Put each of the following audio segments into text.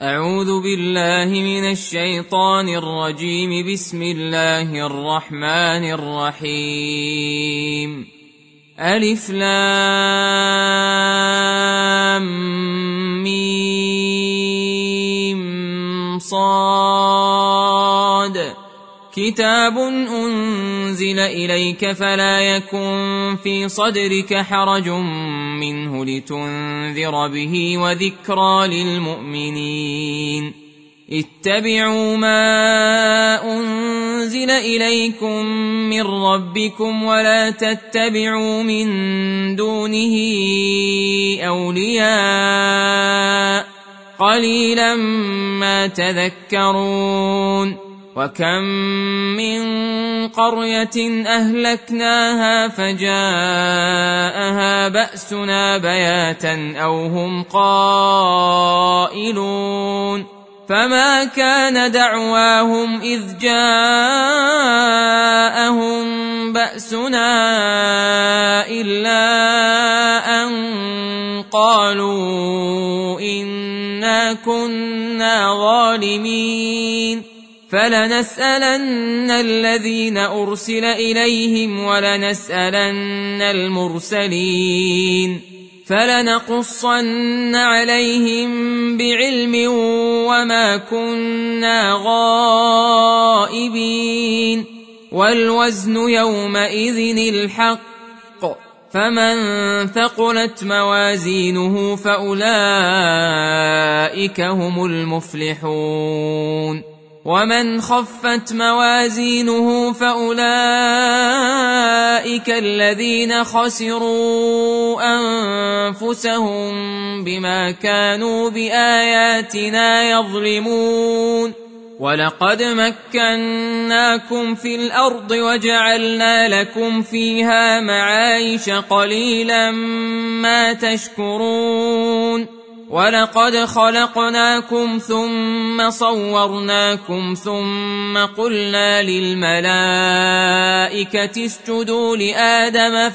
أعوذ بالله من الشيطان الرجيم. بسم الله الرحمن الرحيم. ألف لام ميم صاد. كتاب أنزل إليك فلا يكن في صدرك حرج منه لتنذر به وذكرى للمؤمنين. اتبعوا ما أنزل إليكم من ربكم ولا تتبعوا من دونه أولياء قليلا ما تذكرون. وكم من قرية أهلكناها فجاءها بأسنا بياتا أو هم قائلون. فما كان دعواهم إذ جاءهم بأسنا إلا أن قالوا إنا كنا ظالمين. فلنسألن الذين أرسل إليهم ولنسألن المرسلين. فلنقصن عليهم بعلم وما كنا غائبين. والوزن يومئذ الحق. فمن ثقلت موازينه فأولئك هم المفلحون. ومن خفت موازينه فأولئك الذين خسروا أنفسهم بما كانوا بآياتنا يظلمون. ولقد مكناكم في الأرض وجعلنا لكم فيها معايش قليلا ما تشكرون. ولقد خلقناكم ثم صورناكم ثم قلنا للملائكة اسجدوا لآدم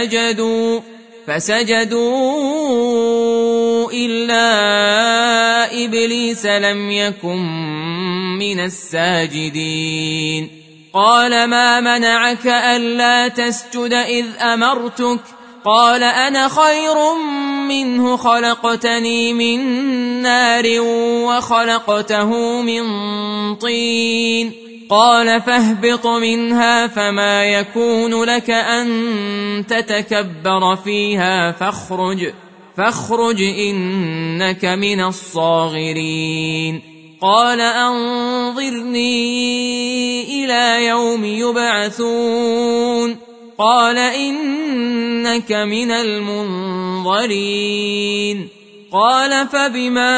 فسجدوا إلا إبليس لم يكن من الساجدين. قال ما منعك ألا تسجد إذ أمرتك؟ قال أنا خير منه خلقتني من نار وخلقته من طين. قال فاهبط منها فما يكون لك أن تتكبر فيها فاخرج إنك من الصاغرين. قال أنظرني إلى يوم يبعثون. قال إنك من المنظرين. قال فبما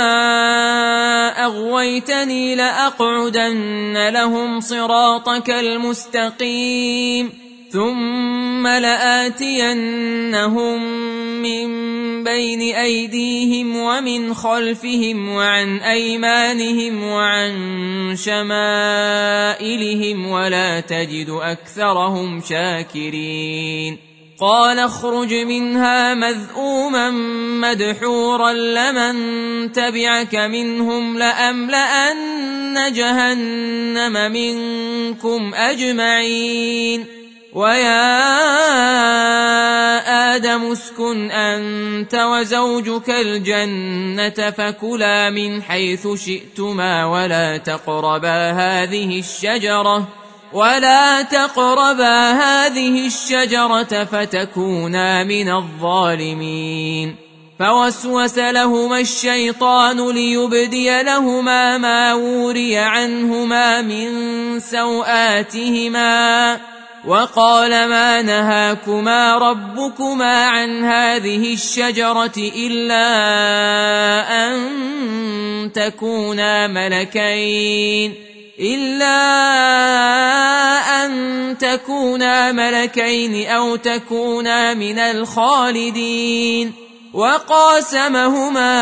أغويتني لأقعدن لهم صراطك المستقيم ثم لآتينهم من بين أيديهم ومن خلفهم وعن أيمانهم وعن شمائلهم ولا تجد أكثرهم شاكرين. قال اخرج منها مذءوما مدحورا لمن تبعك منهم لأملأن جهنم منكم أجمعين. ويا آدم اسكن أنت وزوجك الجنة فكلا من حيث شئتما ولا تقربا هذه الشجرة فتكونا من الظالمين. فوسوس لهما الشيطان ليبدي لهما ما وري عنهما من سوآتهما وقال ما نهاكما ربكما عن هذه الشجرة إلا أن تكونا ملكين أو تكونا من الخالدين. وقاسمهما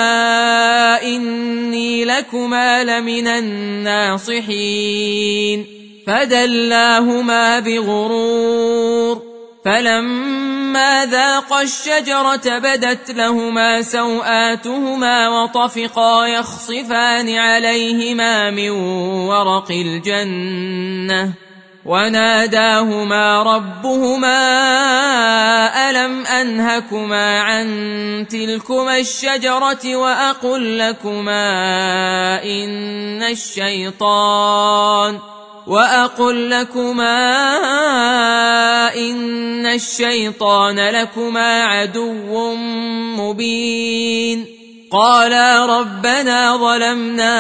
إني لكما لمن الناصحين. فدلاهما بغرور فلما ذاقا الشجرة بدت لهما سوآتهما وطفقا يخصفان عليهما من ورق الجنة وناداهما ربهما ألم أنهكما عن تلكما الشجرة وأقل لكما إن الشيطان لكما عدو مبين قالا ربنا ظلمنا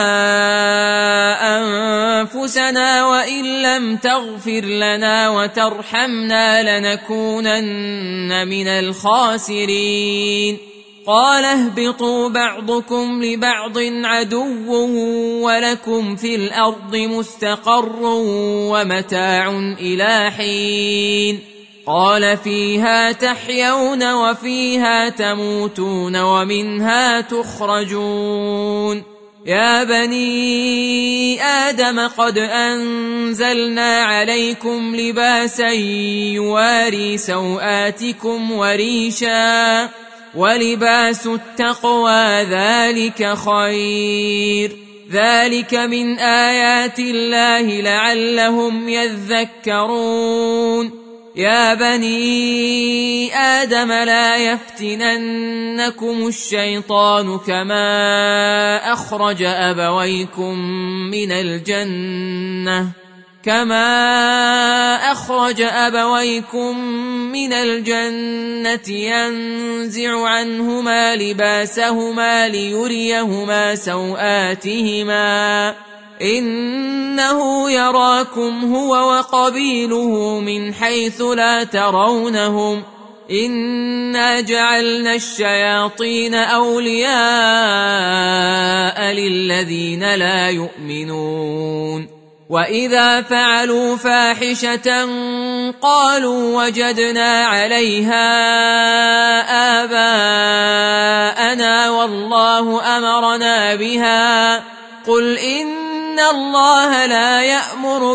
أنفسنا وإن لم تغفر لنا وترحمنا لنكونن من الخاسرين قال اهبطوا بعضكم لبعض عدو ولكم في الأرض مستقر ومتاع إلى حين قال فيها تحيون وفيها تموتون ومنها تخرجون يا بني آدم قد أنزلنا عليكم لباسا يواري سوآتكم وريشا ولباس التقوى ذلك خير ذلك من آيات الله لعلهم يذكرون يا بني آدم لا يفتننكم الشيطان كما أخرج أبويكم من الجنة ينزع عنهما لباسهما ليريهما سوآتهما إنه يراكم هو وقبيله من حيث لا ترونهم إنا جعلنا الشياطين أولياء للذين لا يؤمنون وإذا فعلوا فاحشة قالوا وجدنا عليها آباءنا والله أمرنا بها قل إن الله لا يأمر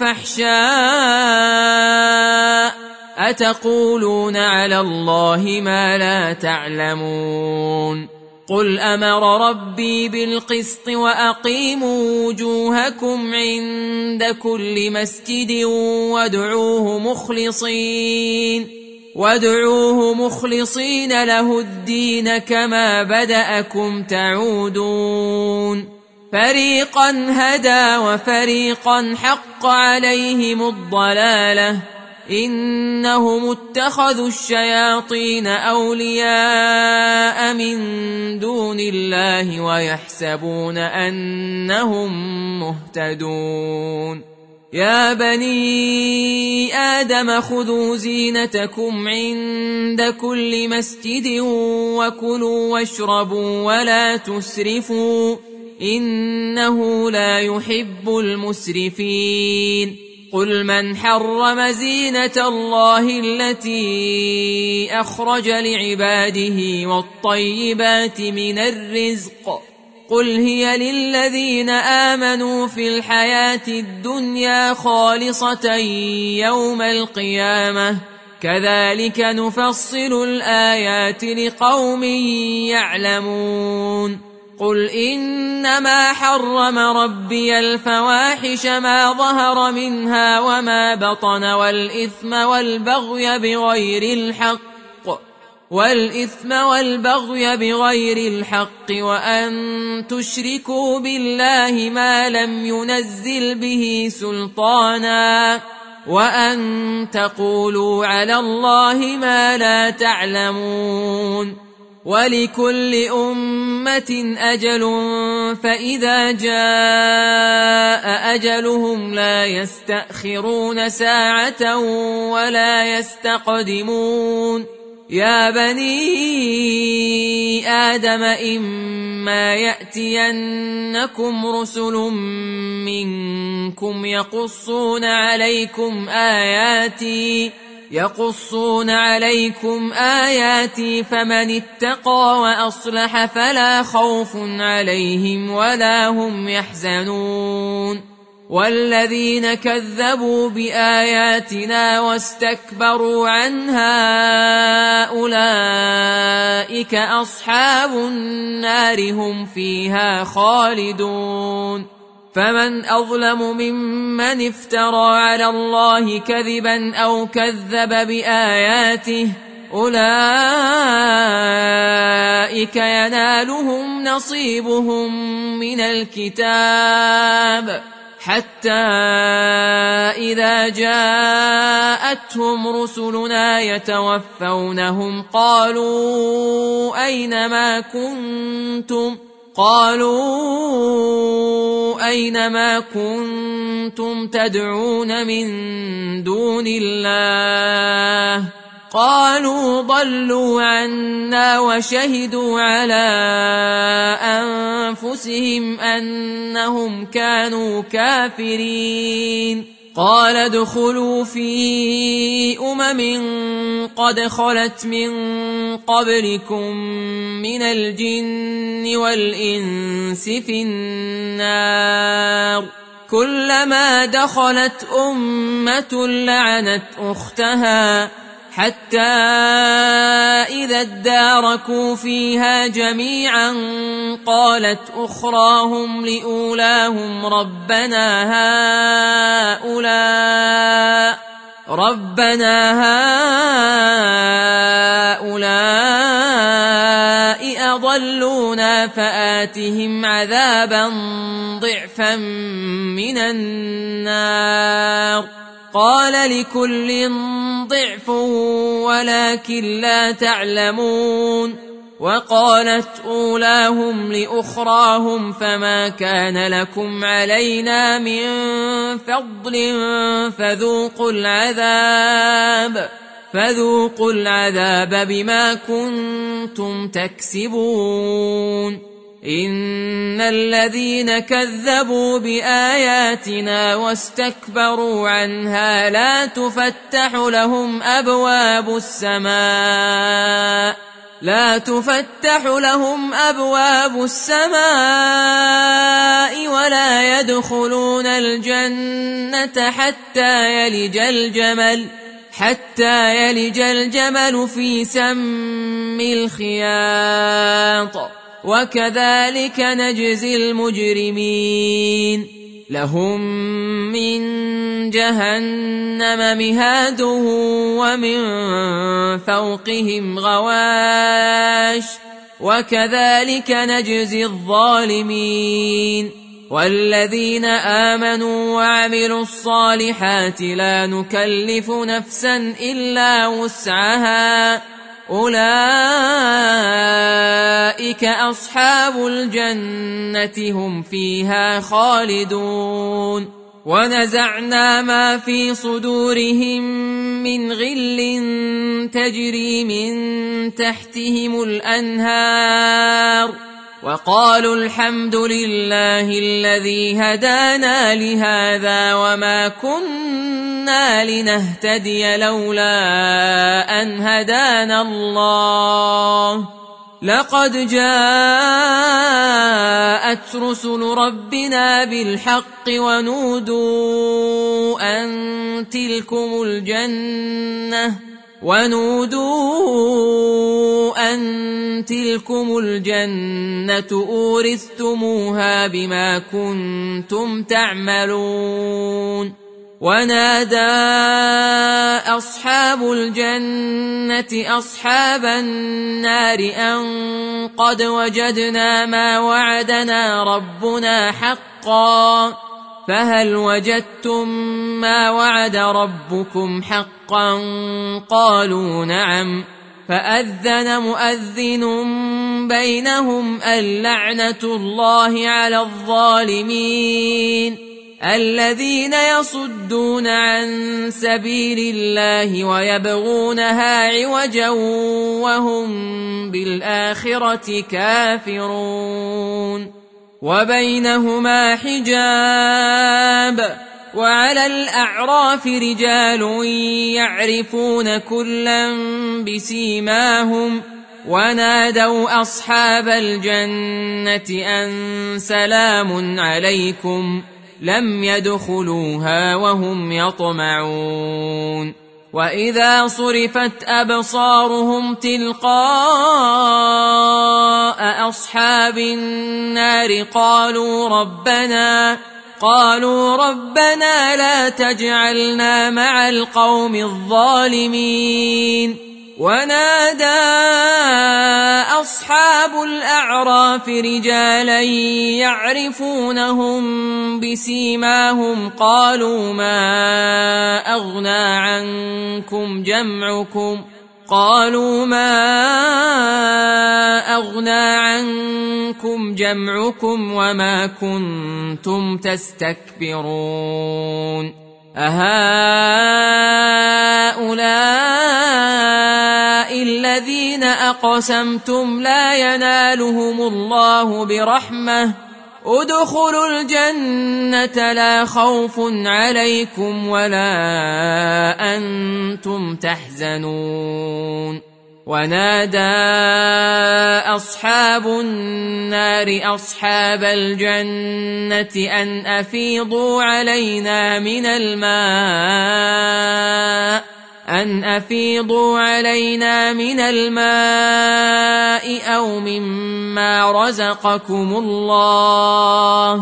بالفحشاء أتقولون على الله ما لا تعلمون قل أمر ربي بالقسط وأقيموا وجوهكم عند كل مسجد وادعوه مخلصين له الدين كما بدأكم تعودون فريقا هدى وفريقا حق عليهم الضلالة إنهم اتخذوا الشياطين أولياء من دون الله ويحسبون أنهم مهتدون يا بني آدم خذوا زينتكم عند كل مسجد وكلوا واشربوا ولا تسرفوا إنه لا يحب المسرفين قل من حرم زينة الله التي أخرج لعباده والطيبات من الرزق قل هي للذين آمنوا في الحياة الدنيا خالصة يوم القيامة كذلك نفصل الآيات لقوم يعلمون قل إنما حرم ربي الفواحش ما ظهر منها وما بطن والإثم والبغي بغير الحق وأن تشركوا بالله ما لم ينزل به سلطانا وأن تقولوا على الله ما لا تعلمون ولكل أمة أجل فإذا جاء أجلهم لا يستأخرون ساعة ولا يستقدمون يا بني آدم إما يأتينكم رسل منكم يقصون عليكم آياتي فمن اتقى وأصلح فلا خوف عليهم ولا هم يحزنون والذين كذبوا بآياتنا واستكبروا عنها أولئك أصحاب النار هم فيها خالدون فمن أظلم ممن افترى على الله كذبا أو كذب بآياته أولئك ينالهم نصيبهم من الكتاب حتى إذا جاءتهم رسلنا يتوفونهم قالوا أين ما كنتم تدعون من دون الله قالوا ضلوا عنا وشهدوا على أنفسهم أنهم كانوا كافرين قال ادخلوا في قد خلت من قبلكم من الجن والإنس في النار كلما دخلت أمة لعنت أختها حتى إذا اداركوا فيها جميعا قالت أخراهم لأولاهم ربنا هؤلاء أضلونا فآتهم عذابا ضعفا من النار قال لكل ضعف ولكن لا تعلمون وقالت أولاهم لأخراهم فما كان لكم علينا من فضل فذوقوا العذاب بما كنتم تكسبون إن الذين كذبوا بآياتنا واستكبروا عنها لا تفتح لهم أبواب السماء ولا يدخلون الجنة حتى يلج الجمل في سم الخياط وكذلك نجزي المجرمين لهم من جهنم مهاد ومن فوقهم غواش وكذلك نجزي الظالمين والذين آمنوا وعملوا الصالحات لا نكلف نفسا إلا وسعها أولئك أصحاب الجنة هم فيها خالدون ونزعنا ما في صدورهم من غل تجري من تحتهم الأنهار وقالوا الحمد لله الذي هدانا لهذا وما كنا لنهتدي لولا أن هدانا الله لقد جاءت رسل ربنا بالحق ونودوا أن تلكم الجنة أورثتموها بما كنتم تعملون ونادى أصحاب الجنة أصحاب النار أن قد وجدنا ما وعدنا ربنا حقا فهل وجدتم ما وعد ربكم حقا قالوا نعم فأذن مؤذن بينهم اللعنة الله على الظالمين الذين يصدون عن سبيل الله ويبغونها عوجا وهم بالآخرة كافرون وبينهما حجاب وعلى الأعراف رجال يعرفون كلا بسيماهم ونادوا أصحاب الجنة أن سلام عليكم لم يدخلوها وهم يطمعون وإذا صرفت أبصارهم تلقاء أصحاب النار قالوا ربنا لا تجعلنا مع القوم الظالمين ونادى أصحاب الأعراف رجالا يعرفونهم بسيماهم قالوا ما أغنى عنكم جمعكم وما كنتم تستكبرون أهؤلاء الذين أقسمتم لا ينالهم الله برحمة ادخلوا الجنة لا خوف عليكم ولا أنتم تحزنون ونادى أصحاب النار أصحاب الجنة أن أفيضوا علينا من الماء أو مما رزقكم الله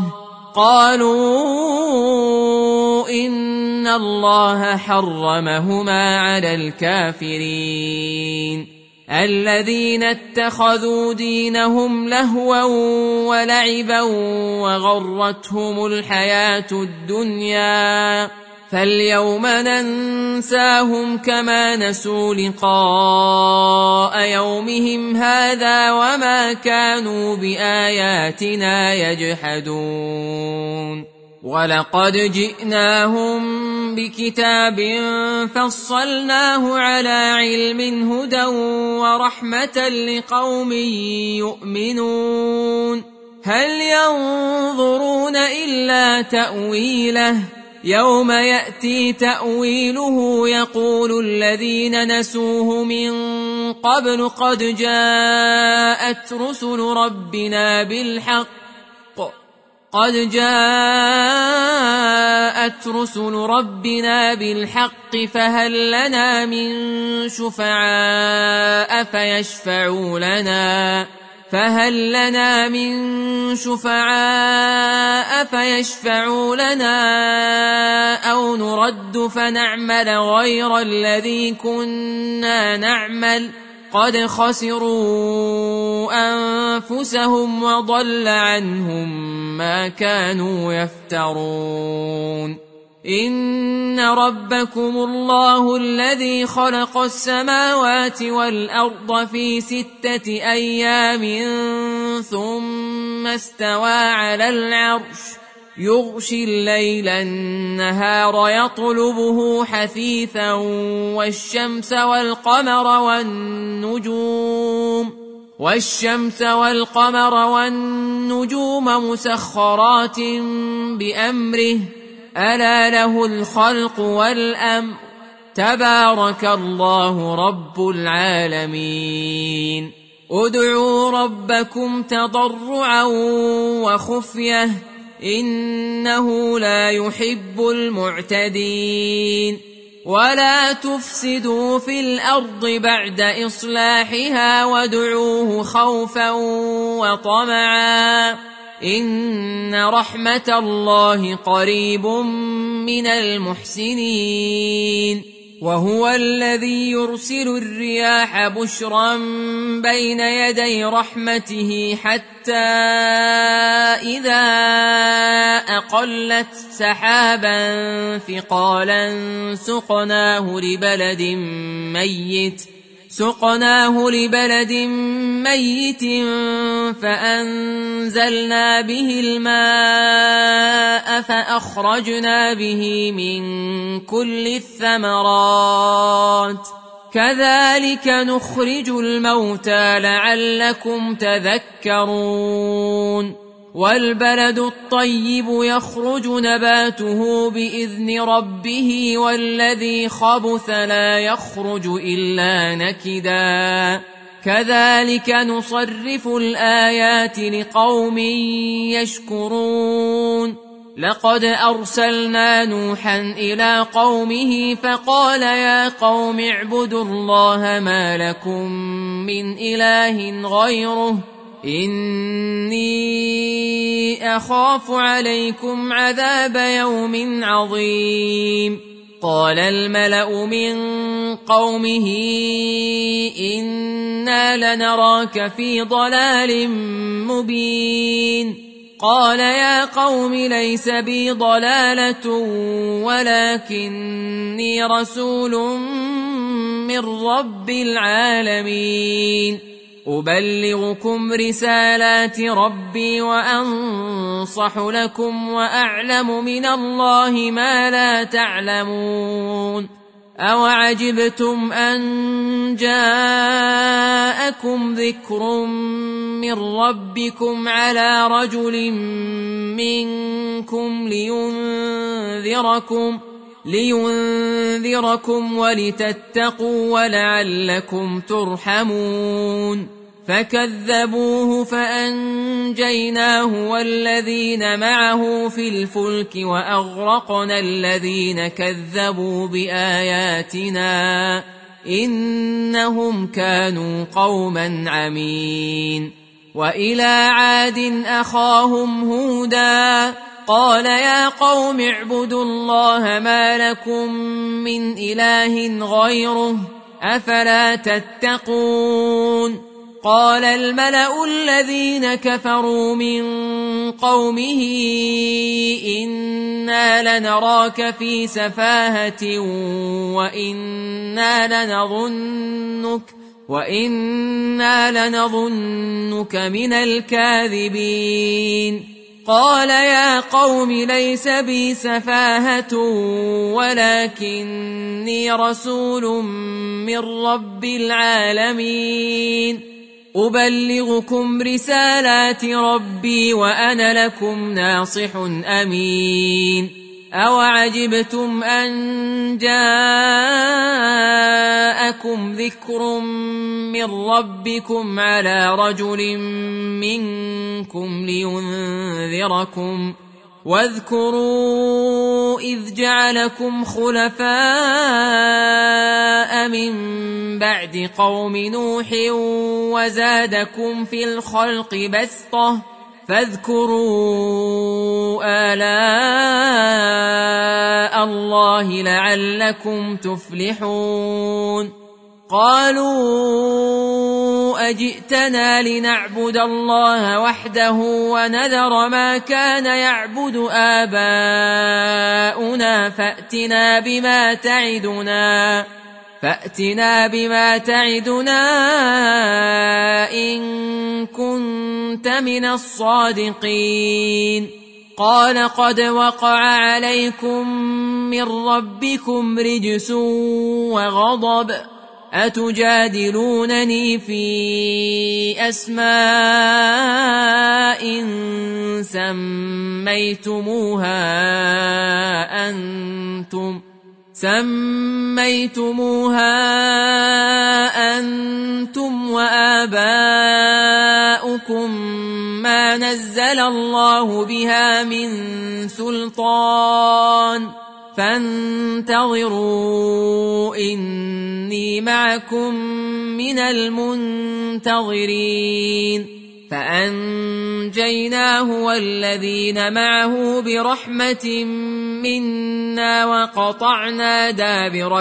قالوا إن الله حرمهما على الكافرين الذين اتخذوا دينهم لهوا ولعبا وغرتهم الحياة الدنيا فاليوم ننساهم كما نسوا لقاء يومهم هذا وما كانوا بآياتنا يجحدون ولقد جئناهم بكتاب فصلناه على علم هدى ورحمة لقوم يؤمنون هل ينظرون إلا تأويله يوم يأتي تأويله يقول الذين نسوه من قبل قد جاءت رسل ربنا بالحق فهل لنا من شفعاء فيشفعوا لنا أو نرد فنعمل غير الذي كنا نعمل قد خسروا أنفسهم وضل عنهم ما كانوا يفترون إن ربكم الله الذي خلق السماوات والأرض في 6 أيام ثم استوى على العرش يغشي الليل النهار يطلبه حثيثا والشمس والقمر والنجوم مسخرات بأمره ألا له الخلق والأمر تبارك الله رب العالمين ادعوا ربكم تضرعا وخفية إنه لا يحب المعتدين ولا تفسدوا في الأرض بعد إصلاحها وادعوه خوفا وطمعا إن رحمة الله قريب من المحسنين وهو الذي يرسل الرياح بشرا بين يدي رحمته حتى إذا أقلت سحابا ثقالا سقناه لبلد ميت فأنزلنا به الماء فأخرجنا به من كل الثمرات كذلك نخرج الموتى لعلكم تذكرون والبلد الطيب يخرج نباته بإذن ربه والذي خبث لا يخرج إلا نكدا كذلك نصرف الآيات لقوم يشكرون لقد أرسلنا نوحا إلى قومه فقال يا قوم اعبدوا الله ما لكم من إله غيره إني أخاف عليكم عذاب يوم عظيم. قال الملأ من قومه إنا لنراك في ضلال مبين. قال يا قوم ليس بي ضلالة ولكني رسول من رب العالمين أبلغكم رسالات ربي وأنصح لكم وأعلم من الله ما لا تعلمون. أوعجبتم أن جاءكم ذكر من ربكم على رجل منكم لينذركم ولتتقوا ولعلكم ترحمون. فكذبوه فأنجيناه والذين معه في الفلك وأغرقنا الذين كذبوا بآياتنا إنهم كانوا قوما عمين. وإلى عاد أخاهم هودا قال يا قوم اعبدوا الله ما لكم من إله غيره أفلا تتقون. قال الملأ الذين كفروا من قومه إنا لنراك في سفاهة وإنا لنظنك من الكاذبين. قال يا قوم ليس بي سفاهة ولكني رسول من رب العالمين أبلغكم رسالات ربي وأنا لكم ناصح أمين. أوعجبتم أن جاءكم ذكر من ربكم على رجل منكم لينذركم واذكروا إذ جعلكم خلفاء من بعد قوم نوح وزادكم في الخلق بسطة فاذكروا آلاء الله لعلكم تفلحون. قالوا أجئتنا لنعبد الله وحده ونذر ما كان يعبد آباؤنا فأتنا بما تعدنا إن كنت من الصادقين. قال قد وقع عليكم من ربكم رجس وغضب أتجادلونني في أسماء سميتموها أنتم وآباؤكم ما نزل الله بها من سلطان فانتظروا إني معكم من المنتظرين. فأنجيناه والذين معه برحمة منا وقطعنا دابر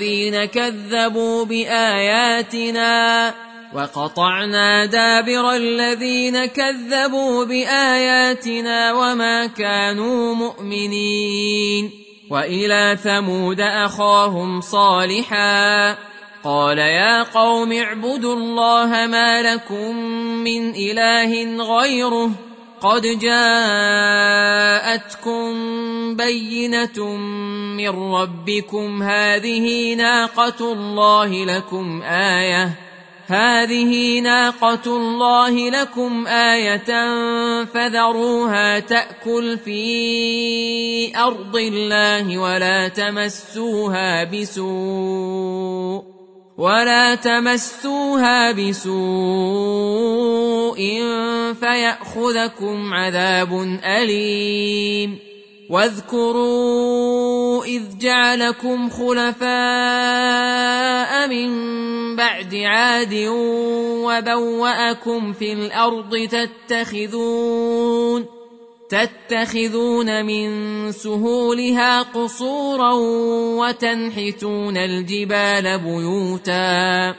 الذين كذبوا بآياتنا وما كانوا مؤمنين. وإلى ثمود أخاهم صالحا قال يا قوم اعبدوا الله ما لكم من إله غيره قد جاءتكم بينة من ربكم هذه ناقة الله لكم آية فذروها تأكل في أرض الله ولا تمسوها بسوء فيأخذكم عذاب أليم. واذكروا إذ جعلكم خلفاء من بعد عاد وبوأكم في الأرض تتخذون من سهولها قصورا وتنحتون الجبال بيوتا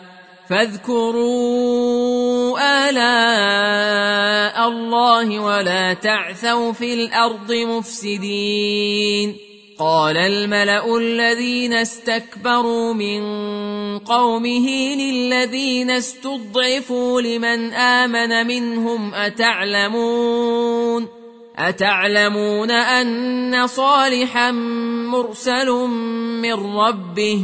فاذكروا آلاء الله ولا تعثوا في الأرض مفسدين. قال الملأ الذين استكبروا من قومه للذين استضعفوا لمن آمن منهم أتعلمون أن صالحا مرسل من ربه؟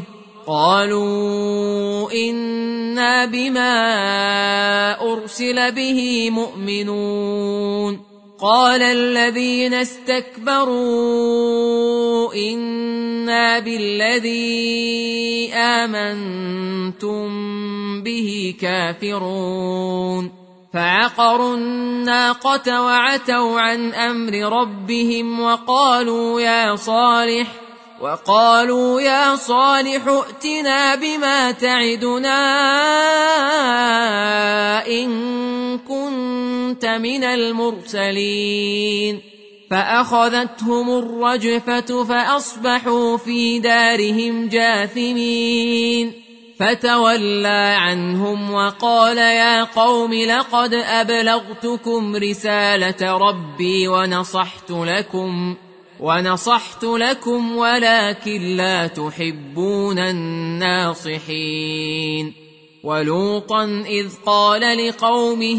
قالوا إنا بما أرسل به مؤمنون. قال الذين استكبروا إنا بالذي آمنتم به كافرون. فعقروا الناقة وعتوا عن أمر ربهم وقالوا يا صالح ائتنا بما تعدنا إن كنت من المرسلين. فأخذتهم الرجفة فأصبحوا في دارهم جاثمين. فتولى عنهم وقال يا قوم لقد أبلغتكم رسالة ربي ونصحت لكم ولكن لا تحبون الناصحين. ولوطا إذ قال لقومه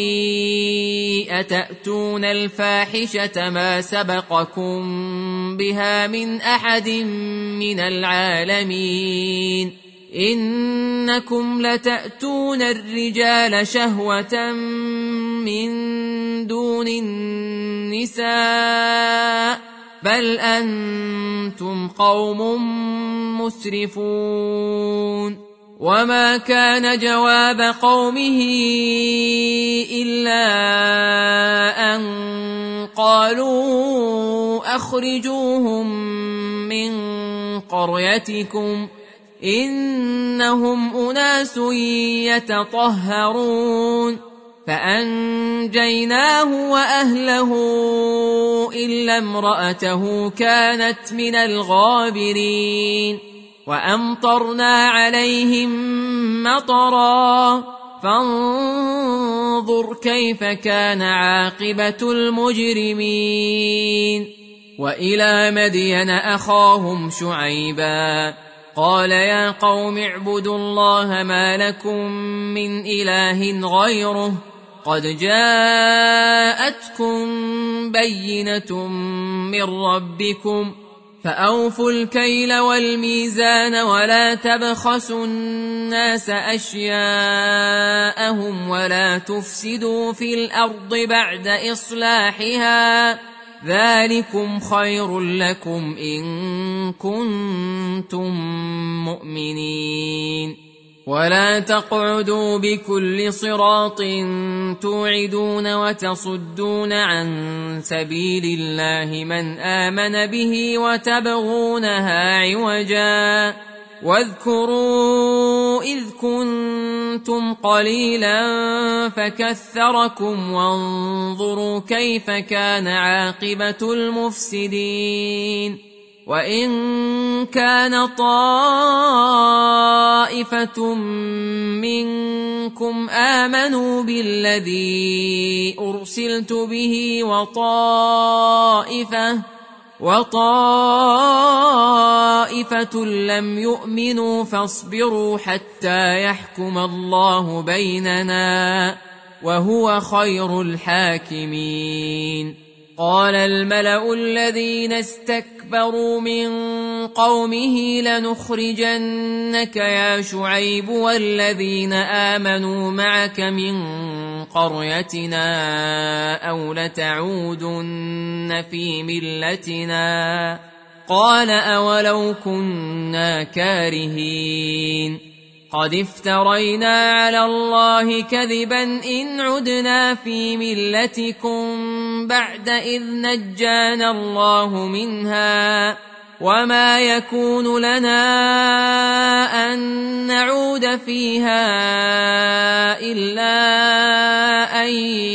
أتأتون الفاحشة ما سبقكم بها من أحد من العالمين إنكم لتأتون الرجال شهوة من دون النساء بل أنتم قوم مسرفون. وما كان جواب قومه إلا أن قالوا أخرجوهم من قريتكم إنهم أناس يتطهرون. فأنجيناه وأهله إلا امرأته كانت من الغابرين. وأمطرنا عليهم مطرا فانظر كيف كان عاقبة المجرمين. وإلى مدين أخاهم شعيبا قال يا قوم اعبدوا الله ما لكم من إله غيره قد جاءتكم بينة من ربكم فأوفوا الكيل والميزان ولا تبخسوا الناس أشياءهم ولا تفسدوا في الأرض بعد إصلاحها ذلكم خير لكم إن كنتم مؤمنين. ولا تقعدوا بكل صراط توعدون وتصدون عن سبيل الله من آمن به وتبغونها عوجا واذكروا إذ كنتم قليلا فكثركم وانظروا كيف كان عاقبة المفسدين. وإن كان طائفة منكم آمنوا بالذي أرسلت به وطائفة لم يؤمنوا فاصبروا حتى يحكم الله بيننا وهو خير الحاكمين. قال الملأ الذين استكبروا من قومه لنخرجنك يا شعيب والذين آمنوا معك من قريتنا أو لتعودن في ملتنا قال أولو كنا كارهين. قد افترينا على الله كذبا إن عدنا في ملتكم بعد إذ نجانا الله منها وما يكون لنا أن نعود فيها إلا أن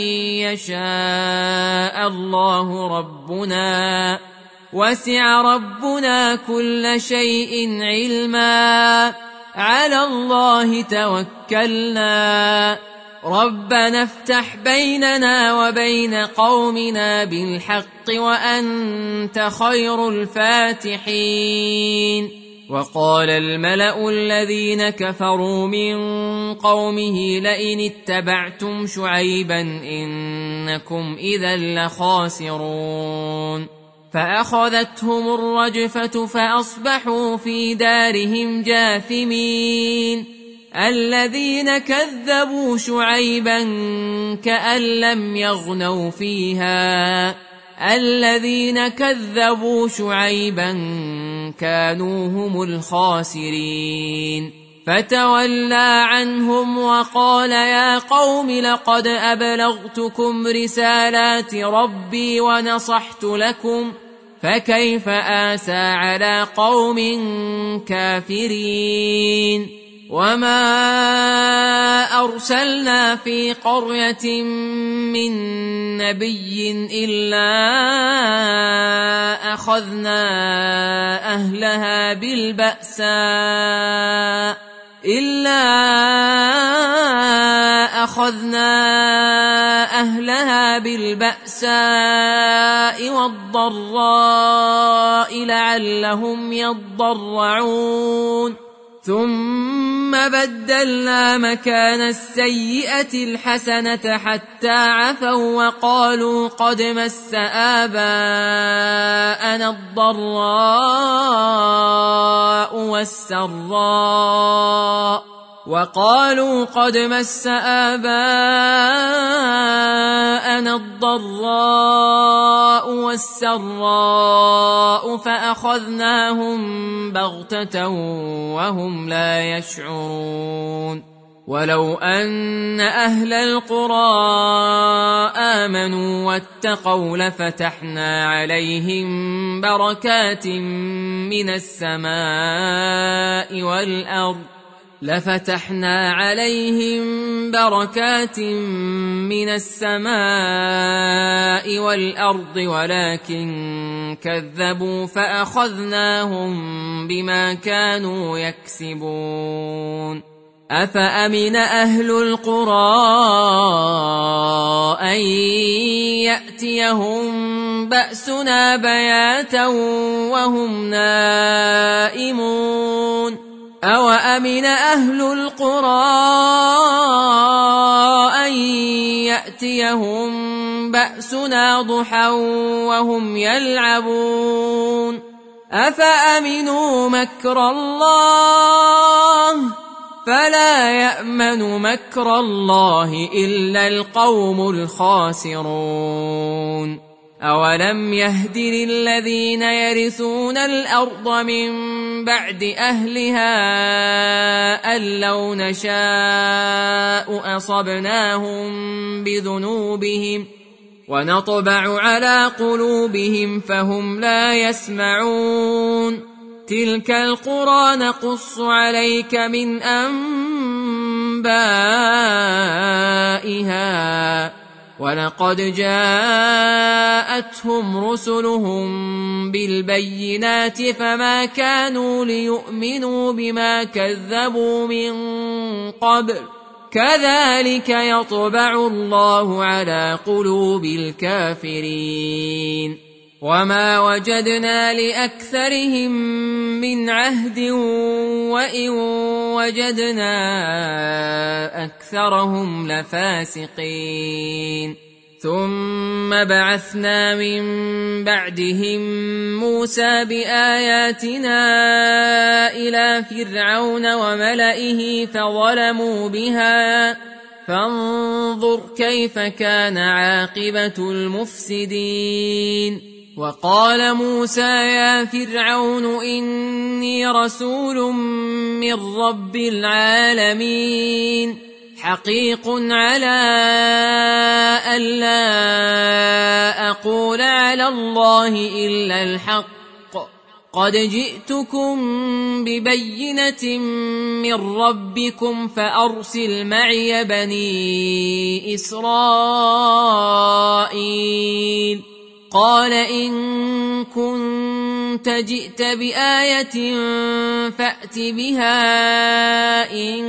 يشاء الله ربنا وسع ربنا كل شيء علما على الله توكلنا ربنا افتح بيننا وبين قومنا بالحق وأنت خير الفاتحين. وقال الملأ الذين كفروا من قومه لئن اتبعتم شعيبا إنكم إذا لخاسرون فأخذتهم الرجفة فأصبحوا في دارهم جاثمين. الذين كذبوا شعيبا كأن لم يغنوا فيها الذين كذبوا شعيبا كانوا هم الخاسرين فتولى عنهم وقال يا قوم لقد أبلغتكم رسالات ربي ونصحت لكم فكيف آسى على قوم كافرين. وما أرسلنا في قرية من نبي إلا أخذنا أهلها بالبأساء والضراء لعلهم يضرعون ثم بدلنا مكان السيئة الحسنة حتى عفوا وقالوا قد مس آباءنا الضراء والسراء فأخذناهم بغتة وهم لا يشعرون. ولو أن أهل القرى آمنوا واتقوا لفتحنا عليهم بركات من السماء والأرض ولكن كذبوا فأخذناهم بما كانوا يكسبون. أفأمن أهل القرى أن يأتيهم بأسنا بياتا وهم نائمون أوأمن أهل القرى أن يأتيهم بأسنا ضحى وهم يلعبون أفأمنوا مكر الله فلا يأمن مكر الله إلا القوم الخاسرون. أولم يهد للذين يرثون الأرض من بعد أهلها أن لو نشاء أصبناهم بذنوبهم ونطبع على قلوبهم فهم لا يسمعون. تلك القرى نقص عليك من أنبائها ولقد جاءتهم رسلهم بالبينات فما كانوا ليؤمنوا بما كذبوا من قبل كذلك يطبع الله على قلوب الكافرين. وما وجدنا لأكثرهم من عهد وإن وجدنا أكثرهم لفاسقين. ثم بعثنا من بعدهم موسى بآياتنا إلى فرعون وملئه فظلموا بها فانظر كيف كان عاقبة المفسدين. وقال موسى يا فرعون إني رسول من رب العالمين حقيق على ألا أقول على الله إلا الحق قد جئتكم ببينة من ربكم فأرسل معي بني إسرائيل قال إن كنت جئت بآية فأت بها إن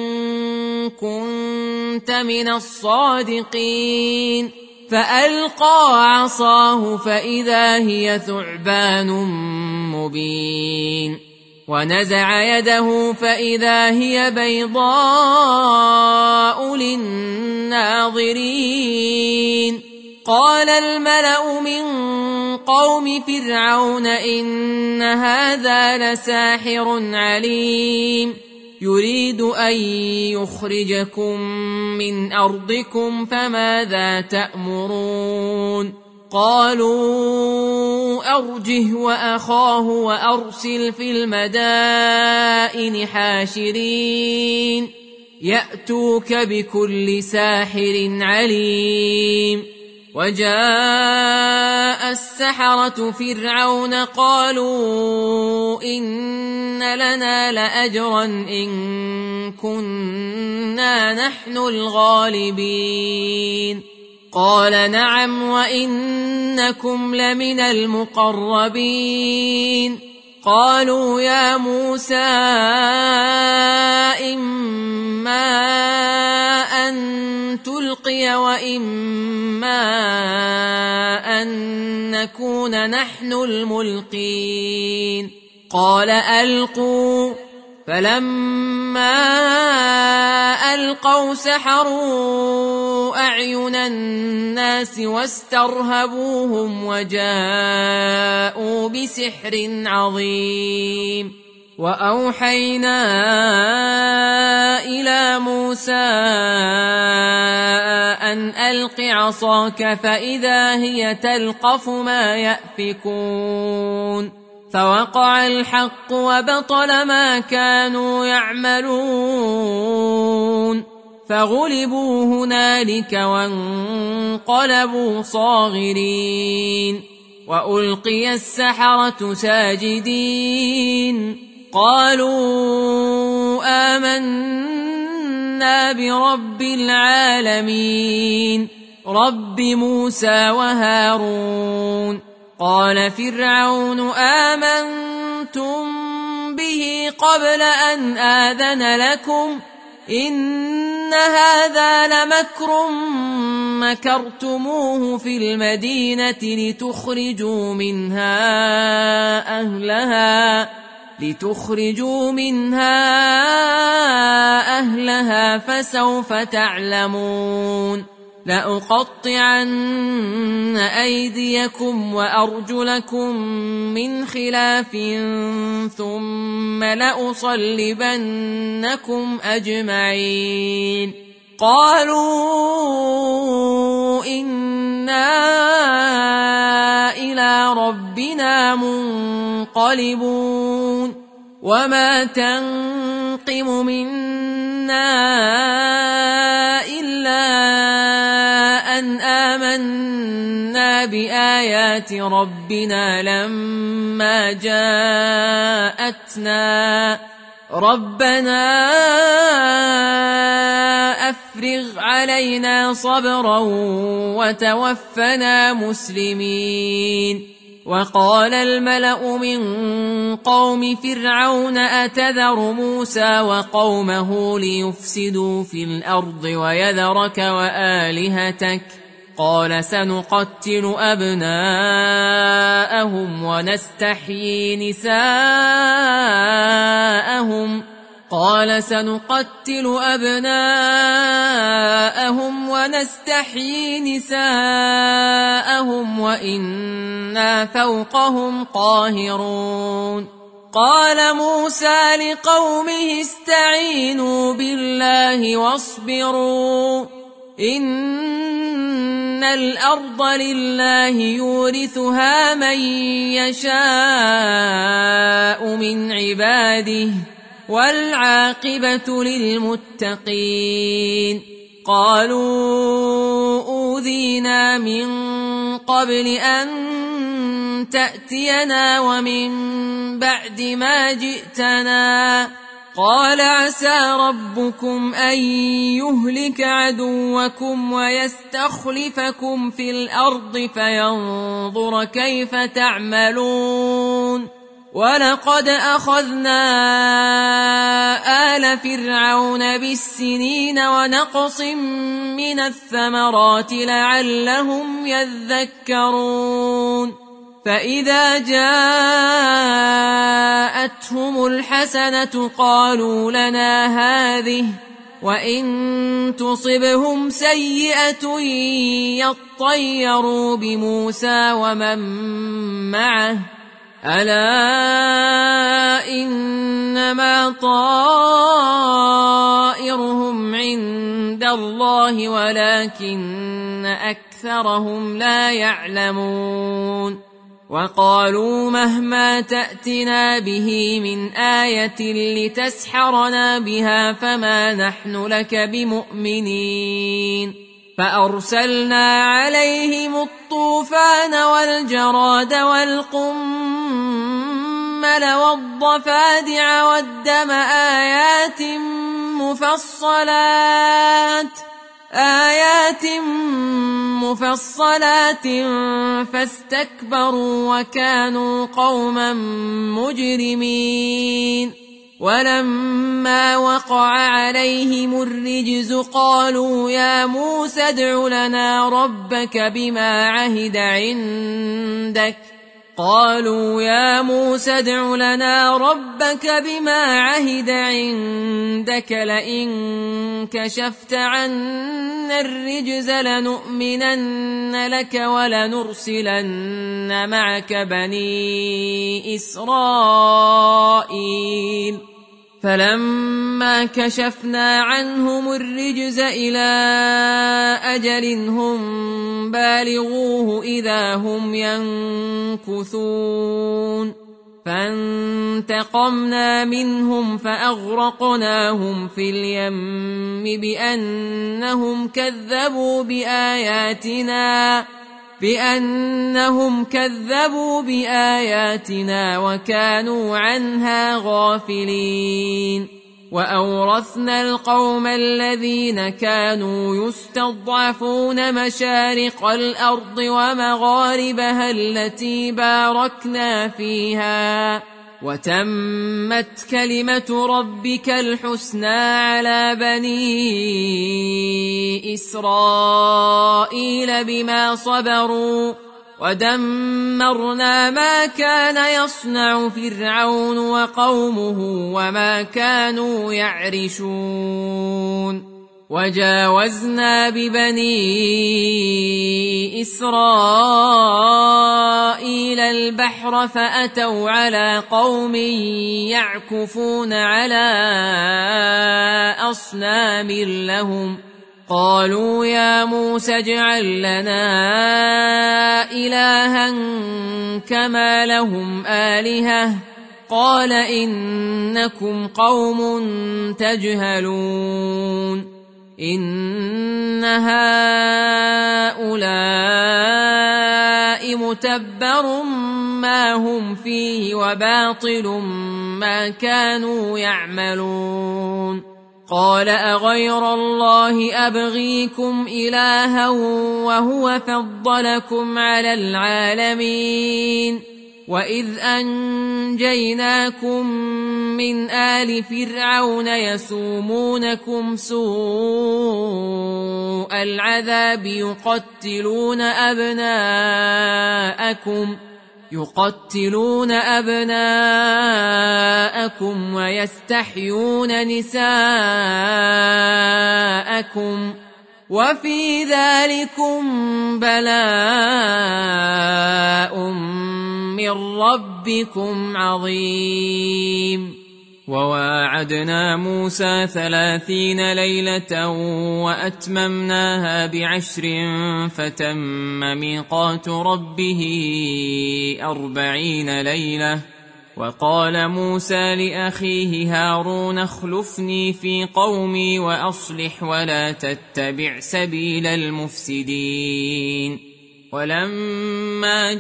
كنت من الصادقين فألقى عصاه فإذا هي ثعبان مبين ونزع يده فإذا هي بيضاء للناظرين قال الملأ من قوم فرعون إن هذا لساحر عليم يريد أن يخرجكم من أرضكم فماذا تأمرون قالوا أرجه وأخاه وأرسل في المدائن حاشرين يأتوك بكل ساحر عليم وجاء السحرة فرعون قالوا إن لنا لأجرا إن كنا نحن الغالبين قال نعم وإنكم لمن المقربين قالوا يا موسى إما أن تلقي وإما أن نكون نحن الملقين قال ألقوا فلما ألقوا سحروا أعين الناس واسترهبوهم وجاءوا بسحر عظيم وأوحينا إلى موسى أن ألق عصاك فإذا هي تلقف ما يأفكون فوقع الحق وبطل ما كانوا يعملون فغلبوا هنالك وانقلبوا صاغرين وألقي السحرة ساجدين قالوا آمنا برب العالمين رب موسى وهارون قال فرعون آمنتم به قبل أن آذن لكم إن هذا لمكر مكرتموه في المدينة لتخرجوا منها أهلها فسوف تعلمون لأقطعن أيديكم وأرجلكم من خلاف ثم لأصلبنكم أجمعين قالوا إنا إلى ربنا منقلبون وما تنقم منا إلا أن آمنا بآيات ربنا لما جاءتنا ربنا أفرغ علينا صبرا وتوفنا مسلمين وقال الملأ من قوم فرعون أتذر موسى وقومه ليفسدوا في الأرض ويذرك وآلهتك قال سنقتل أبناءهم ونستحيي نساءهم وإنا فوقهم قاهرون قال موسى لقومه استعينوا بالله واصبروا إن إن الأرض لله يورثها من يشاء من عباده والعاقبة للمتقين. قالوا أوذينا من قبل أن تأتينا ومن بعد ما جئتنا. قال عسى ربكم أن يهلك عدوكم ويستخلفكم في الأرض فينظر كيف تعملون. ولقد أخذنا آل فرعون بالسنين ونقص من الثمرات لعلهم يذكرون. فإذا جاءتهم الحسنة قالوا لنا هذه وإن تصبهم سيئة يطيروا بموسى ومن معه ألا إنما طائرهم عند الله ولكن أكثرهم لا يعلمون. وقالوا مهما تأتنا به من آية لتسحرنا بها فما نحن لك بمؤمنين. فأرسلنا عليهم الطوفان والجراد والقمل والضفادع والدم آيات مفصلات فاستكبروا وكانوا قوما مجرمين. ولما وقع عليهم الرجز قالوا يا موسى ادع لنا ربك بما عهد عندك لئن كشفت عنا الرجز لنؤمنن لك ولنرسلن معك بني إسرائيل. فلما كشفنا عنهم الرجز إلى أجل هم بالغوه إذا هم ينكثون. فانتقمنا منهم فأغرقناهم في اليم بأنهم كذبوا بآياتنا وكانوا عنها غافلين. وأورثنا القوم الذين كانوا يستضعفون مشارق الأرض ومغاربها التي باركنا فيها وتمت كلمة ربك الحسنى على بني إسرائيل بما صبروا ودمرنا ما كان يصنع فرعون وقومه وما كانوا يعرشون. وجاوزنا ببني إسرائيل البحر فأتوا على قوم يعكفون على أصنام لهم قالوا يا موسى اجعل لنا إلها كما لهم آلهة قال إنكم قوم تجهلون. إن هؤلاء متبر ما هم فيه وباطل ما كانوا يعملون. قال أغير الله أبغيكم إلها وهو فضلكم على العالمين. وإذ أنجيناكم من آل فرعون يسومونكم سوء العذاب يقتلون أبناءكم ويستحيون نساءكم وفي ذلكم بلاء من ربكم عظيم. وواعدنا موسى 30 ليلة وأتممناها ب10 فتم ميقات ربه 40 ليلة. وقال موسى لأخيه هارون اخلفني في قومي وأصلح ولا تتبع سبيل المفسدين. ولما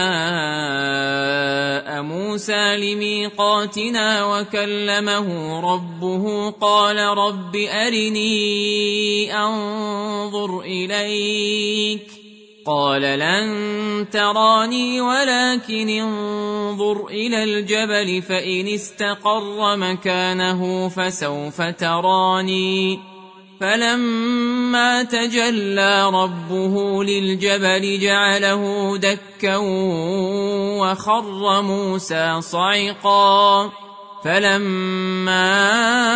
جاء موسى لميقاتنا وكلمه ربه قال رب أرني أنظر إليك قال لن تراني ولكن انظر إلى الجبل فإن استقر مكانه فسوف تراني. فلما تجلى ربه للجبل جعله دكا وخر موسى صعقا. فلما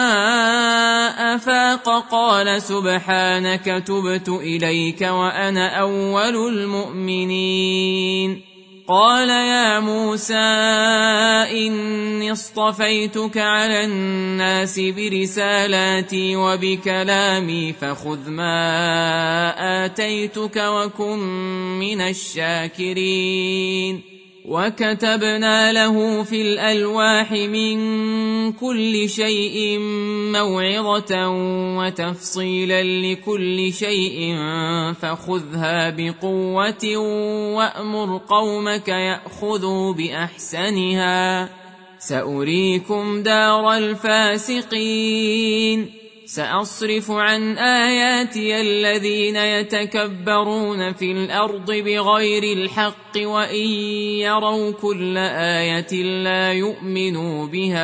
أفاق قال سبحانك تبت إليك وأنا أول المؤمنين. قال يا موسى إني اصطفيتك على الناس برسالاتي وبكلامي فخذ ما آتيتك وكن من الشاكرين. وكتبنا له في الألواح من كل شيء موعظة وتفصيلا لكل شيء فخذها بقوة وأمر قومك يأخذوا بأحسنها سأريكم دار الفاسقين. سأصرف عن آياتي الذين يتكبرون في الأرض بغير الحق وإن يروا كل آية لا يؤمنوا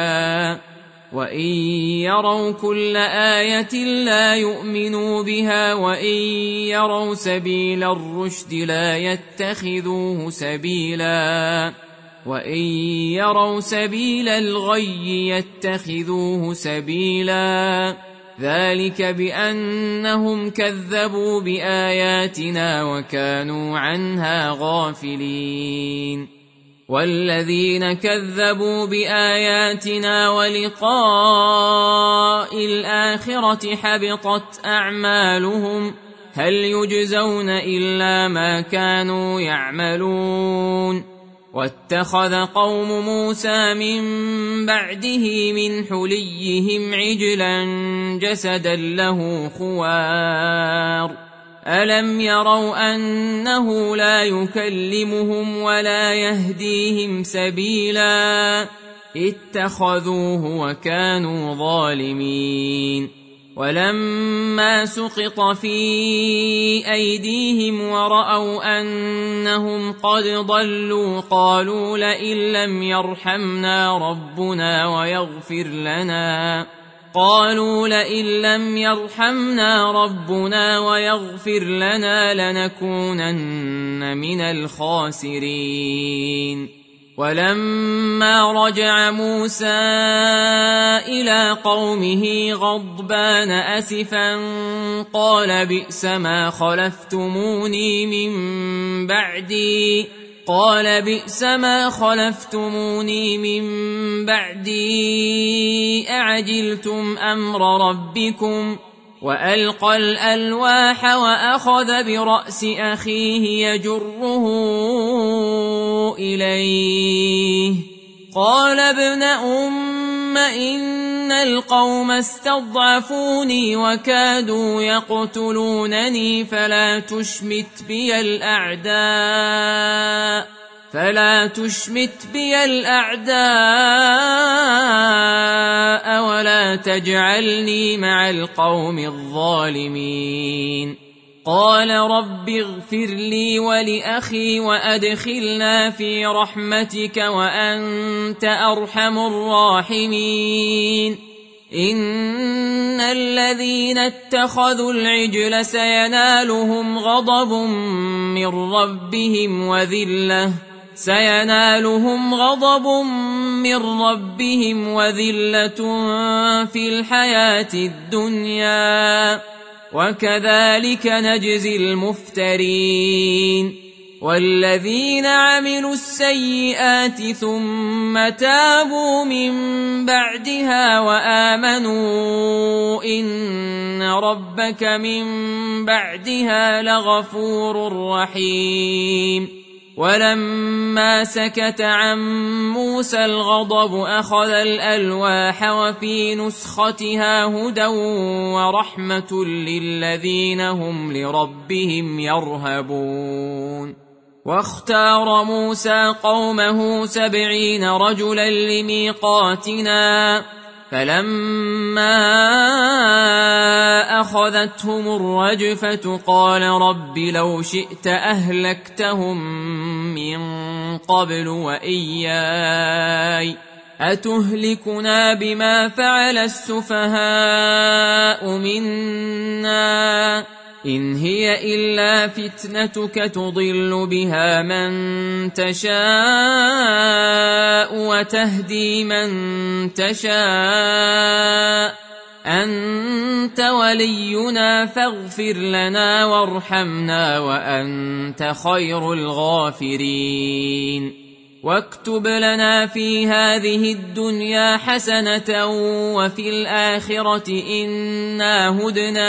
بها وإن يروا سبيل الرشد لا يتخذوه سبيلا وإن يروا سبيل الغي يتخذوه سبيلا. ذلك بأنهم كذبوا بآياتنا وكانوا عنها غافلين. والذين كذبوا بآياتنا ولقاء الآخرة حبطت أعمالهم هل يجزون إلا ما كانوا يعملون. واتخذ قوم موسى من بعده من حليهم عجلا جسدا له خوار ألم يروا أنه لا يكلمهم ولا يهديهم سبيلا اتخذوه وكانوا ظالمين. ولما سقط في أيديهم ورأوا أنهم قد ضلوا قالوا لئن لم يرحمنا ربنا ويغفر لنا لنكونن من الخاسرين. ولما رجع موسى إلى قومه غضبان أسفا قال بئس ما خلفتموني من بعدي أعجلتم أمر ربكم. وألقى الألواح وأخذ برأس أخيه يجره إليه قال ابن أم إن القوم استضعفوني وكادوا يقتلونني فلا تشمت بي الأعداء ولا تجعلني مع القوم الظالمين. قال رب اغفر لي ولأخي وأدخلنا في رحمتك وأنت أرحم الراحمين. إن الذين اتخذوا العجل سينالهم غضب من ربهم وذلة في الحياة الدنيا وكذلك نجزي المفترين. والذين عملوا السيئات ثم تابوا من بعدها وآمنوا إن ربك من بعدها لغفور رحيم ولما سكت عن موسى الغضب أخذ الألواح وفي نسختها هدى ورحمة للذين هم لربهم يرهبون واختار موسى قومه 70 رجلا لميقاتنا فلما أخذتهم الرجفة قال رب لو شئت أهلكتهم من قبل وإياي أتهلكنا بما فعل السفهاء منا إن هي إلا فتنتك تضل بها من تشاء وتهدي من تشاء أنت ولينا فاغفر لنا وارحمنا وأنت خير الغافرين واكتب لنا في هذه الدنيا حسنة وفي الآخرة إنا هدنا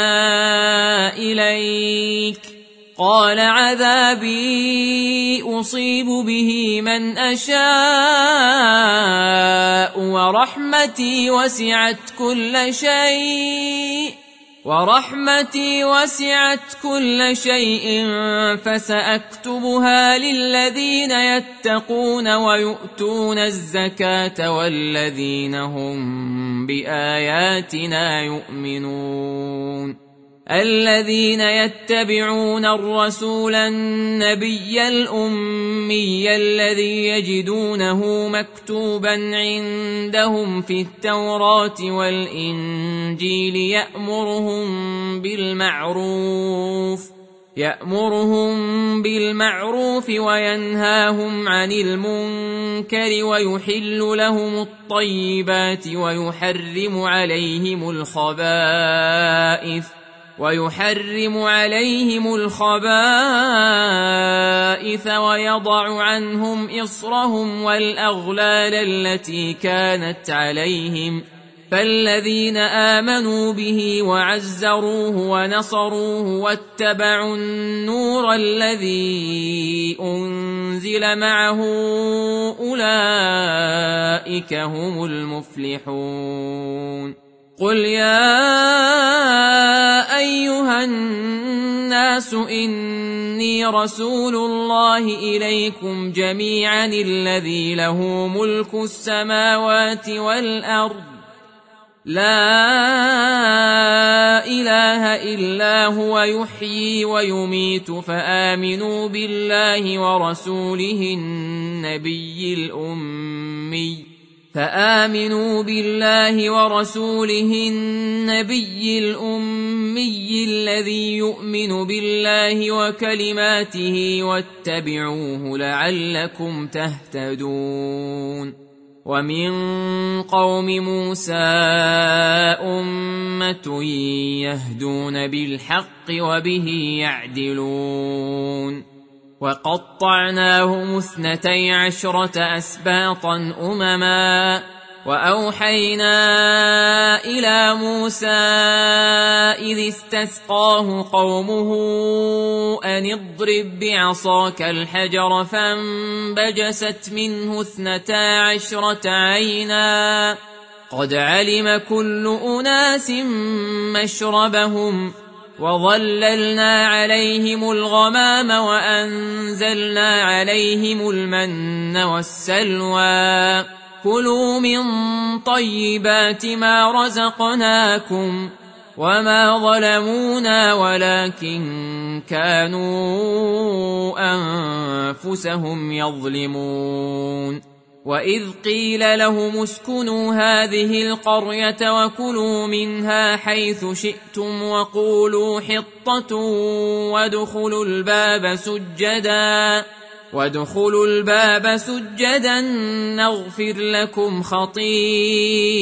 إليك قال عذابي أصيب به من أشاء ورحمتي وسعت كل شيء فسأكتبها للذين يتقون ويؤتون الزكاة والذين هم بآياتنا يؤمنون الذين يتبعون الرسول النبي الأمي الذي يجدونه مكتوبا عندهم في التوراة والإنجيل يأمرهم بالمعروف وينهاهم عن المنكر ويحل لهم الطيبات ويحرم عليهم الخبائث ويضع عنهم إصرهم والأغلال التي كانت عليهم فالذين آمنوا به وعزروه ونصروه واتبعوا النور الذي أنزل معه أولئك هم المفلحون قل يا أيها الناس إني رسول الله إليكم جميعا الذي له ملك السماوات والأرض لا إله إلا هو يحيي ويميت فآمنوا بالله ورسوله النبي الأمي الذي يؤمن بالله وكلماته واتبعوه لعلكم تهتدون ومن قوم موسى أمة يهدون بالحق وبه يعدلون وقطعناهم 12 أسباطا أمما وأوحينا إلى موسى إذ استسقاه قومه أن اضرب بعصاك الحجر فانبجست منه 12 عينا قد علم كل أناس مشربهم وظللنا عليهم الغمام وأنزلنا عليهم المن والسلوى كلوا من طيبات ما رزقناكم وما ظلمونا ولكن كانوا أنفسهم يظلمون وإذ قيل لهم اسكنوا هذه القرية وكلوا منها حيث شئتم وقولوا حطة وادخلوا الباب سجدا نغفر لكم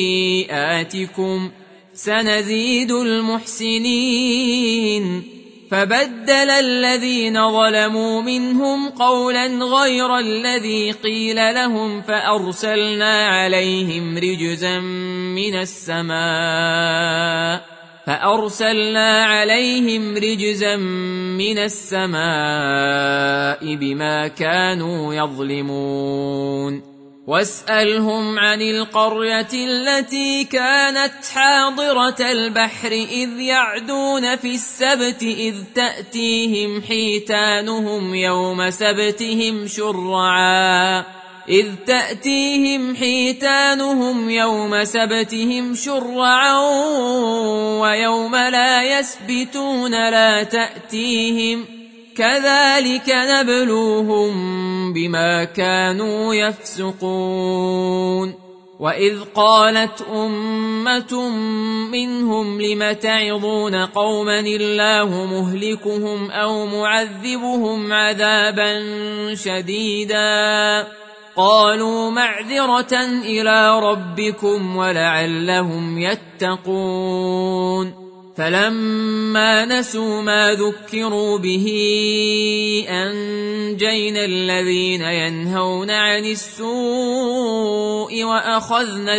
خطيئاتكم سنزيد المحسنين فبدل الذين ظلموا منهم قولا غير الذي قيل لهم فأرسلنا عليهم رجزا من السماء بما كانوا يظلمون واسألهم عن القرية التي كانت حاضرة البحر إذ يعدون في السبت إذ تأتيهم حيتانهم يوم سبتهم شرعا ويوم لا يسبتون لا تأتيهم كذلك نبلوهم بما كانوا يفسقون وإذ قالت أمة منهم لم تعظون قوما الله مهلكهم أو معذبهم عذابا شديدا قالوا معذرة إلى ربكم ولعلهم يتقون فلما نسوا ما ذكروا به أنجينا الذين ينهون عن السوء وأخذنا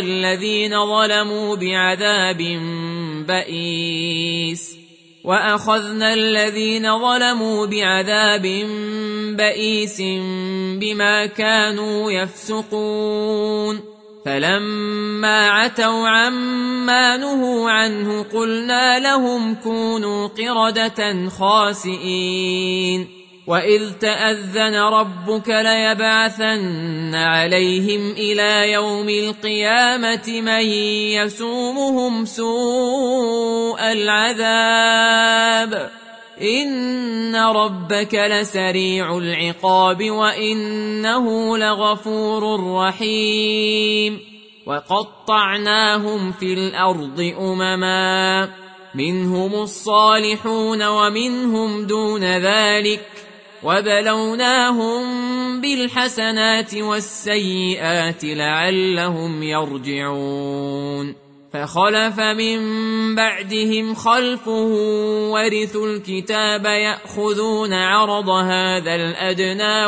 الذين ظلموا بعذاب بئيس بما كانوا يفسقون فلما عتوا عما نهوا عنه قلنا لهم كونوا قردة خاسئين وإذ تأذن ربك ليبعثن عليهم إلى يوم القيامة من يسومهم سوء العذاب إن ربك لسريع العقاب وإنه لغفور رحيم وقطعناهم في الأرض أمما منهم الصالحون ومنهم دون ذلك وبلوناهم بالحسنات والسيئات لعلهم يرجعون فخلف من بعدهم خلف ورثوا الكتاب يأخذون عرض هذا الأدنى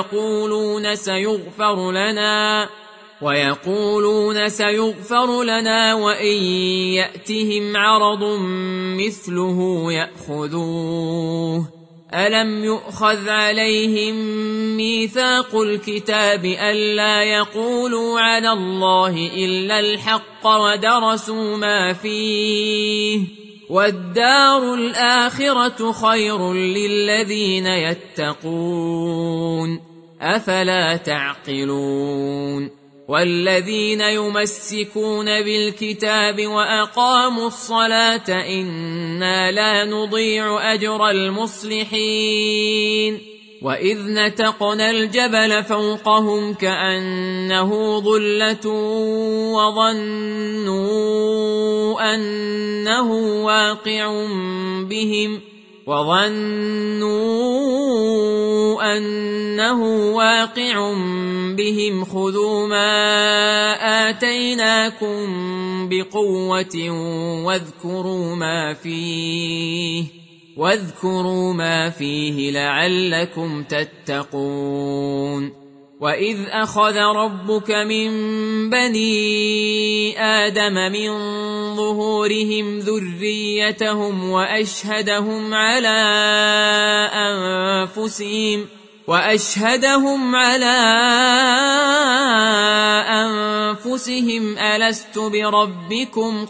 ويقولون سيغفر لنا وإن يأتهم عرض مثله يأخذوه ألم يؤخذ عليهم ميثاق الكتاب ألا يقولوا على الله إلا الحق ودرسوا ما فيه والدار الآخرة خير للذين يتقون أفلا تعقلون والذين يمسكون بالكتاب وأقاموا الصلاة إنا لا نضيع أجر المصلحين وإذ نتقنا الجبل فوقهم كأنه ظلة وظنوا أنه واقع بهم خذوا ما آتيناكم بقوة واذكروا ما فيه لعلكم تتقون وإذ أخذ ربك من بني آدم من ظهورهم ذريتهم وأشهدهم على أنفسهم ألست بربكم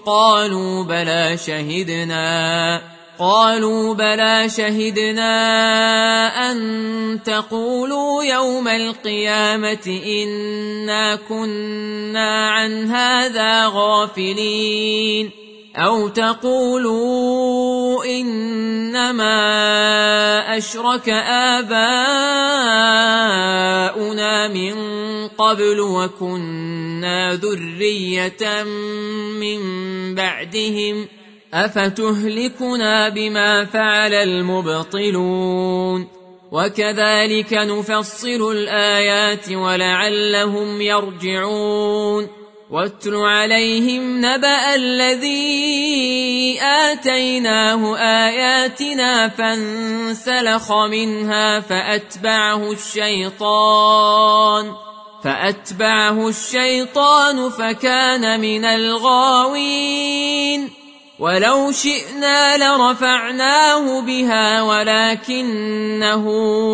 قالوا بلى شهدنا أن تقولوا يوم القيامة إنا كنا عن هذا غافلين أو تقولوا إنما أشرك آباؤنا من قبل وكنا ذرية من بعدهم أفتهلكنا بما فعل المبطلون وكذلك نفصل الآيات ولعلهم يرجعون واتل عليهم نبأ الذي آتيناه آياتنا فانسلخ منها فأتبعه الشيطان فكان من الغاوين. ولو شئنا لرفعناه بها ولكنه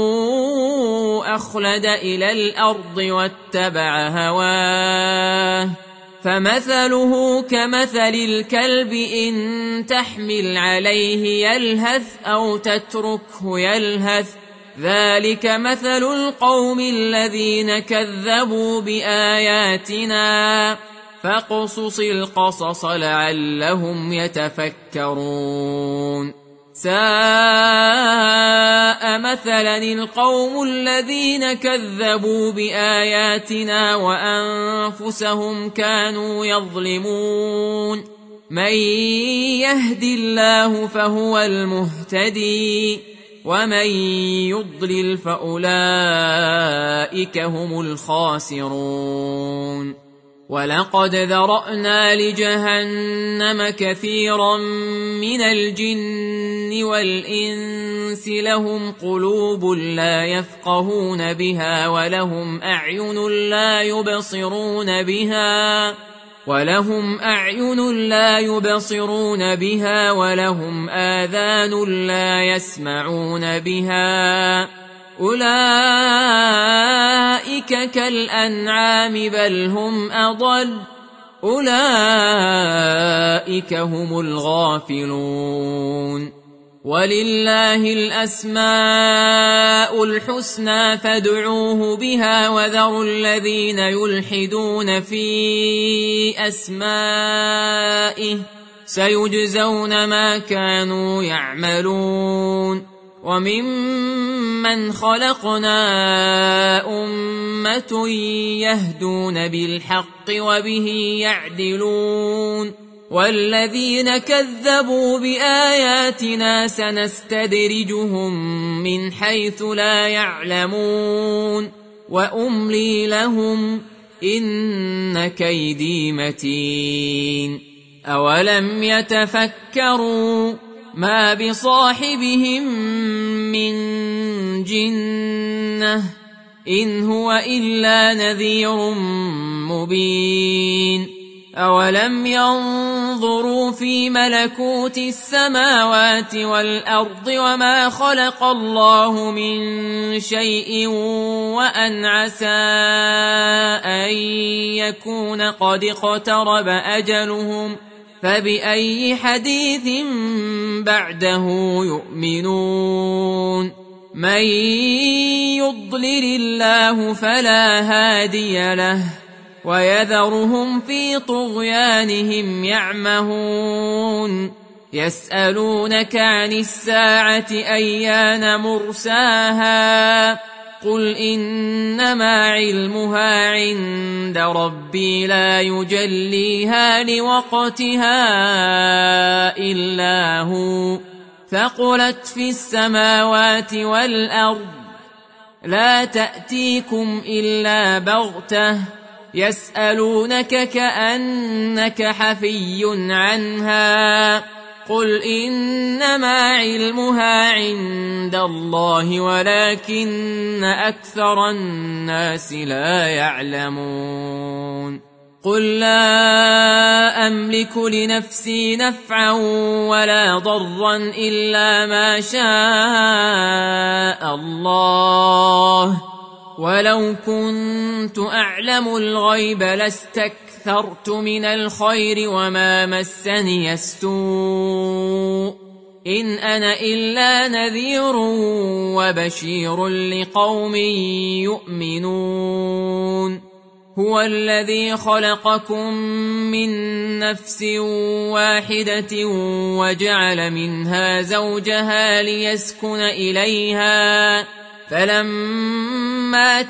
أخلد إلى الأرض واتبع هواه فمثله كمثل الكلب إن تحمل عليه يلهث أو تتركه يلهث ذلك مثل القوم الذين كذبوا بآياتنا فاقصص القصص لعلهم يتفكرون. ساء مثلا القوم الذين كذبوا بآياتنا وأنفسهم كانوا يظلمون. من يهد الله فهو المهتدي ومن يضلل فأولئك هم الخاسرون. ولقد ذرأنا لجهنم كثيرا من الجن والإنس لهم قلوب لا يفقهون بها ولهم أعين لا يبصرون بها ولهم آذان لا يسمعون بها أولئك كالأنعام بل هم أضل أولئك هم الغافلون. ولله الأسماء الحسنى فادعوه بها وذروا الذين يلحدون في أسمائه سيجزون ما كانوا يعملون. وممن خلقنا أمة يهدون بالحق وبه يعدلون. والذين كذبوا بآياتنا سنستدرجهم من حيث لا يعلمون وأملي لهم إن كيدي متين. أولم يتفكروا ما بصاحبهم من جنة إن هو إلا نذير مبين. أولم ينظروا في ملكوت السماوات والأرض وما خلق الله من شيء وأن عسى أن يكون قد اقترب أجلهم فبأي حديث بعده يؤمنون. من يضلل الله فلا هادي له ويذرهم في طغيانهم يعمهون. يسألونك عن الساعة أيان مرساها قل إنما علمها عند ربي لا يجليها لوقتها إلا هو ثقلت في السماوات والأرض لا تأتيكم إلا بغتة يسألونك كأنك حفي عنها قل إنما علمها عند الله ولكن أكثر الناس لا يعلمون. قل لا أملك لنفسي نفعا ولا ضرا إلا ما شاء الله ولو كنت أعلم الغيب لاستكثرت من الخير وما مسني السوء إن أنا إلا نذير وبشير لقوم يؤمنون. هو الذي خلقكم من نفس واحدة وجعل منها زوجها ليسكن إليها فلما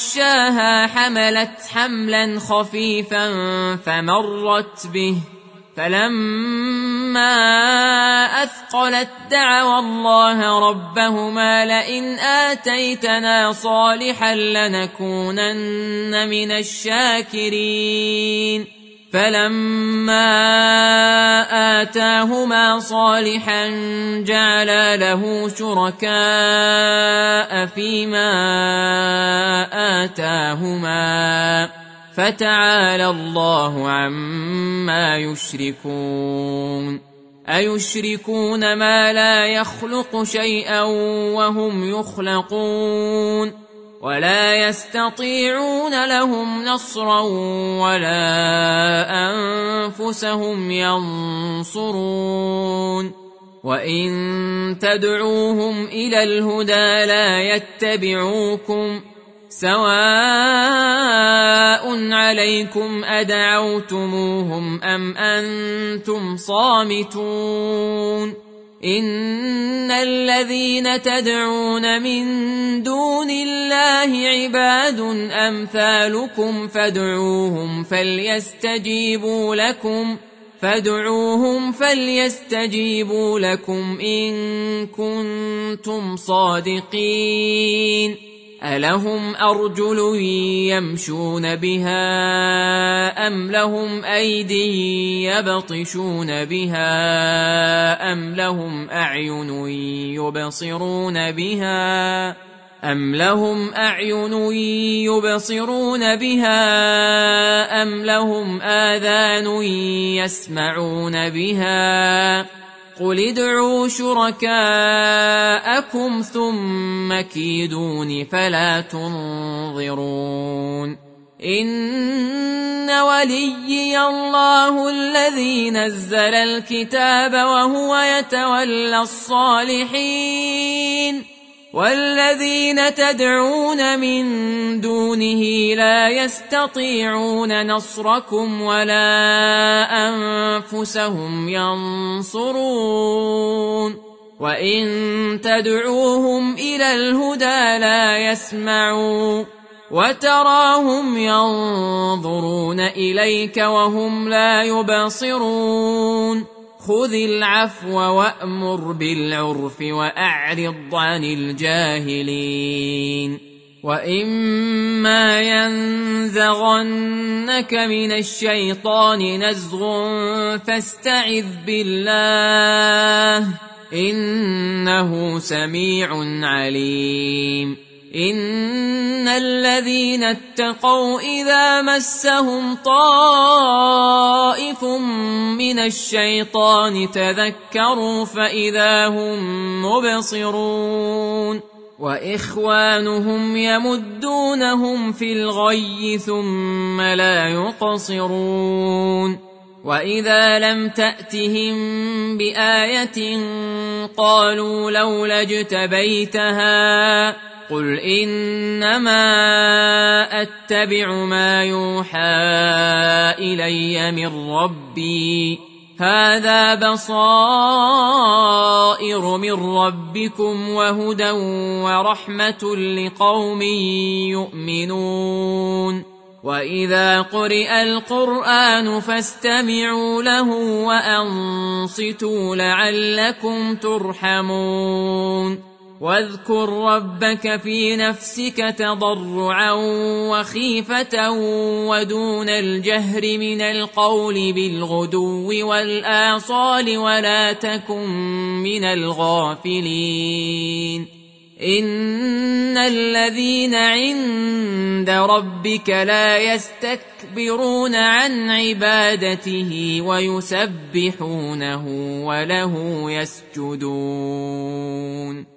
تغشاها حملت حملا خفيفا فلما أثقلت دعوا الله ربهما لئن آتيتنا صالحا لنكونن من الشاكرين فلما آتاهما صالحا جعلا له شركاء فيما آتاهما فتعالى الله عما يشركون أيشركون ما لا يخلق شيئا وهم يخلقون ولا يستطيعون لهم نصرا ولا أنفسهم ينصرون وإن تدعوهم إلى الهدى لا يتبعوكم سواء عليكم أدعوتموهم أم أنتم صامتون إن الذين تدعون من دون الله عباد أمثالكم فادعوهم فليستجيبوا لكم إن كنتم صادقين ألهم أرجل يمشون بها أم لهم أيدي يبطشون بها أم لهم أعين يبصرون بها أم لهم آذان يسمعون بها قل ادعوا شركاءكم ثم كيدون فلا تنظرون إن وليي الله الذي نزل الكتاب وهو يتولى الصالحين والذين تدعون من دونه لا يستطيعون نصركم ولا أنفسهم ينصرون وإن تدعوهم إلى الهدى لا يسمعوا وتراهم ينظرون إليك وهم لا يبصرون خذ العفو وأمر بالعرف وأعرض عن الجاهلين وإما ينزغنك من الشيطان نزغ فاستعذ بالله إنه سميع عليم إن الذين اتقوا إذا مسهم طائف من الشيطان تذكروا فإذا هم مبصرون وإخوانهم يمدونهم في الغي ثم لا يقصرون وإذا لم تأتهم بآية قالوا لولا اجتبيتها قل إنما أتبع ما يوحى إلي من ربي هذا بصائر من ربكم وهدى ورحمة لقوم يؤمنون وإذا قرئ القرآن فاستمعوا له وأنصتوا لعلكم ترحمون واذكر ربك في نفسك تضرعا وخيفة ودون الجهر من القول بالغدو والآصال ولا تكن من الغافلين إن الذين عند ربك لا يستكبرون عن عبادته ويسبحونه وله يسجدون